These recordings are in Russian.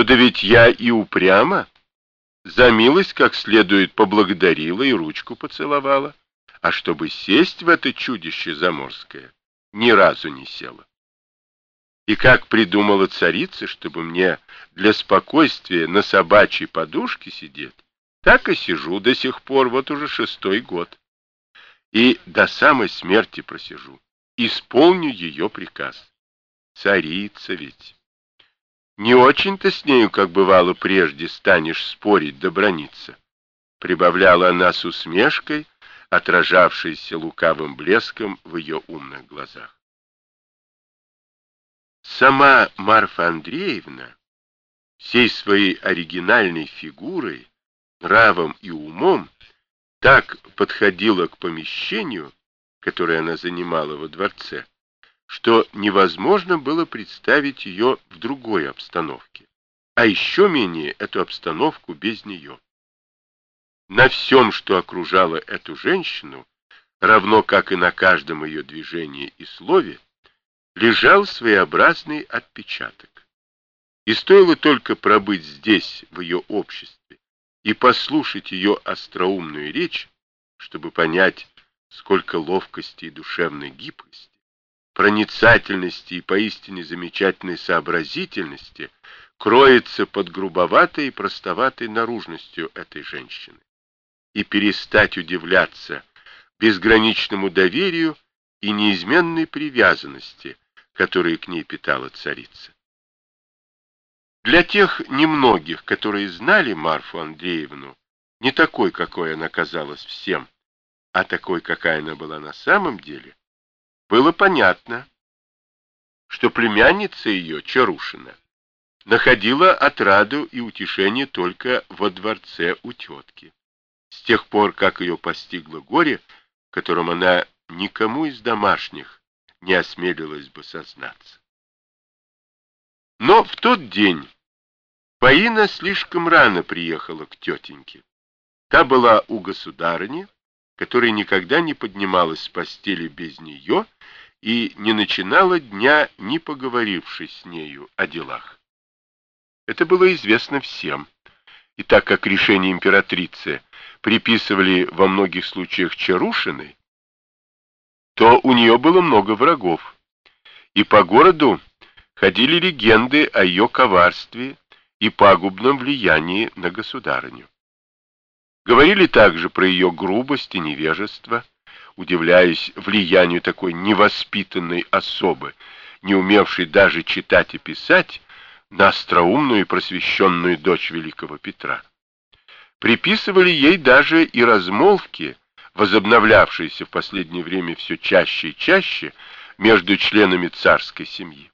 да ведь я и упряма. За милость как следует поблагодарила и ручку поцеловала, а чтобы сесть в это чудище заморское, ни разу не села. И как придумала царица, чтобы мне для спокойствия на собачьей подушке сидеть, так и сижу до сих пор, вот уже 6-й год. И до самой смерти просижу, исполню ее приказ. Царица ведь. Не очень-то с нею, как бывало прежде, станешь спорить да браниться, прибавляла она с усмешкой, отражавшейся лукавым блеском в ее умных глазах. Сама Марфа Андреевна всей своей оригинальной фигурой, нравом и умом так подходила к помещению, которое она занимала во дворце, что невозможно было представить ее в другой обстановке, а еще менее эту обстановку без нее. На всем, что окружало эту женщину, равно как и на каждом ее движении и слове, лежал своеобразный отпечаток. И стоило только пробыть здесь, в ее обществе, и послушать ее остроумную речь, чтобы понять, сколько ловкости и душевной гибкости, проницательности и поистине замечательной сообразительности кроется под грубоватой и простоватой наружностью этой женщины, и перестать удивляться безграничному доверию и неизменной привязанности, которые к ней питала царица. Для тех немногих, которые знали Марфу Андреевну, не такой, какой она казалась всем, а такой, какая она была на самом деле, было понятно, что племянница ее, Чарушина, находила отраду и утешение только во дворце у тетки, с тех пор, как ее постигло горе, в котором она никому из домашних не осмелилась бы сознаться. Но в тот день Фаина слишком рано приехала к тетеньке. Та была у государыни, которая никогда не поднималась с постели без нее и не начинала дня, не поговорившись с нею о делах. Это было известно всем, и так как решение императрицы приписывали во многих случаях Чарушиной, то у нее было много врагов, и по городу ходили легенды о ее коварстве и пагубном влиянии на государыню. Говорили также про ее грубость и невежество, удивляясь влиянию такой невоспитанной особы, не умевшей даже читать и писать, на остроумную и просвещенную дочь великого Петра. Приписывали ей даже и размолвки, возобновлявшиеся в последнее время все чаще и чаще между членами царской семьи.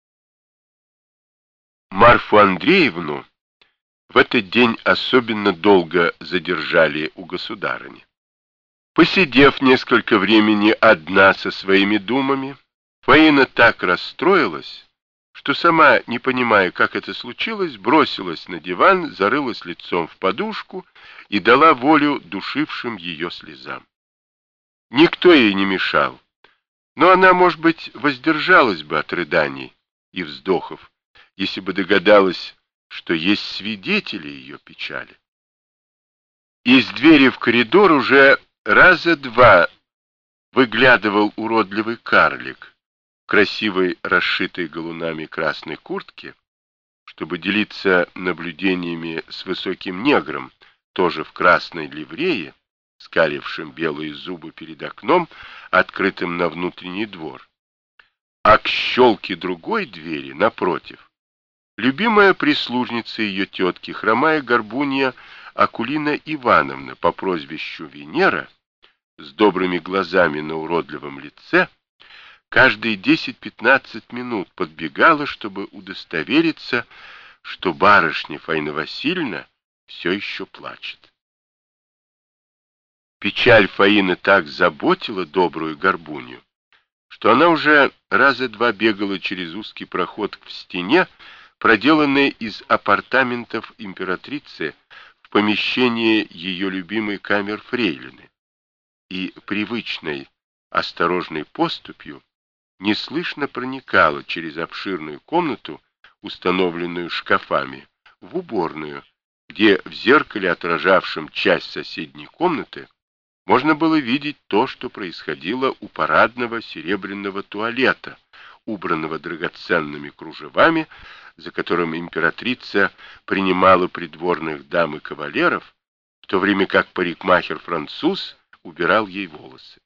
Марфу Андреевну в этот день особенно долго задержали у государыни. Посидев несколько времени одна со своими думами, Фаина так расстроилась, что сама, не понимая, как это случилось, бросилась на диван, зарылась лицом в подушку и дала волю душившим ее слезам. Никто ей не мешал, но она, может быть, воздержалась бы от рыданий и вздохов, если бы догадалась, что есть свидетели ее печали. Из двери в коридор уже раза два выглядывал уродливый карлик в красивой, расшитой галунами красной куртке, чтобы делиться наблюдениями с высоким негром, тоже в красной ливрее, скалившим белые зубы перед окном, открытым на внутренний двор. А к щелке другой двери, напротив, любимая прислужница ее тетки, хромая горбунья Акулина Ивановна по прозвищу Венера, с добрыми глазами на уродливом лице, каждые 10-15 минут подбегала, чтобы удостовериться, что барышня Фаина Васильевна все еще плачет. Печаль Фаины так заботила добрую горбунью, что она уже раза два бегала через узкий проход в стене, проделанный из апартаментов императрицы в помещение ее любимой камер фрейлины, и привычной осторожной поступью неслышно проникала через обширную комнату, установленную шкафами, в уборную, где в зеркале, отражавшем часть соседней комнаты, можно было видеть то, что происходило у парадного серебряного туалета, убранного драгоценными кружевами, за которым императрица принимала придворных дам и кавалеров, в то время как парикмахер-француз убирал ей волосы.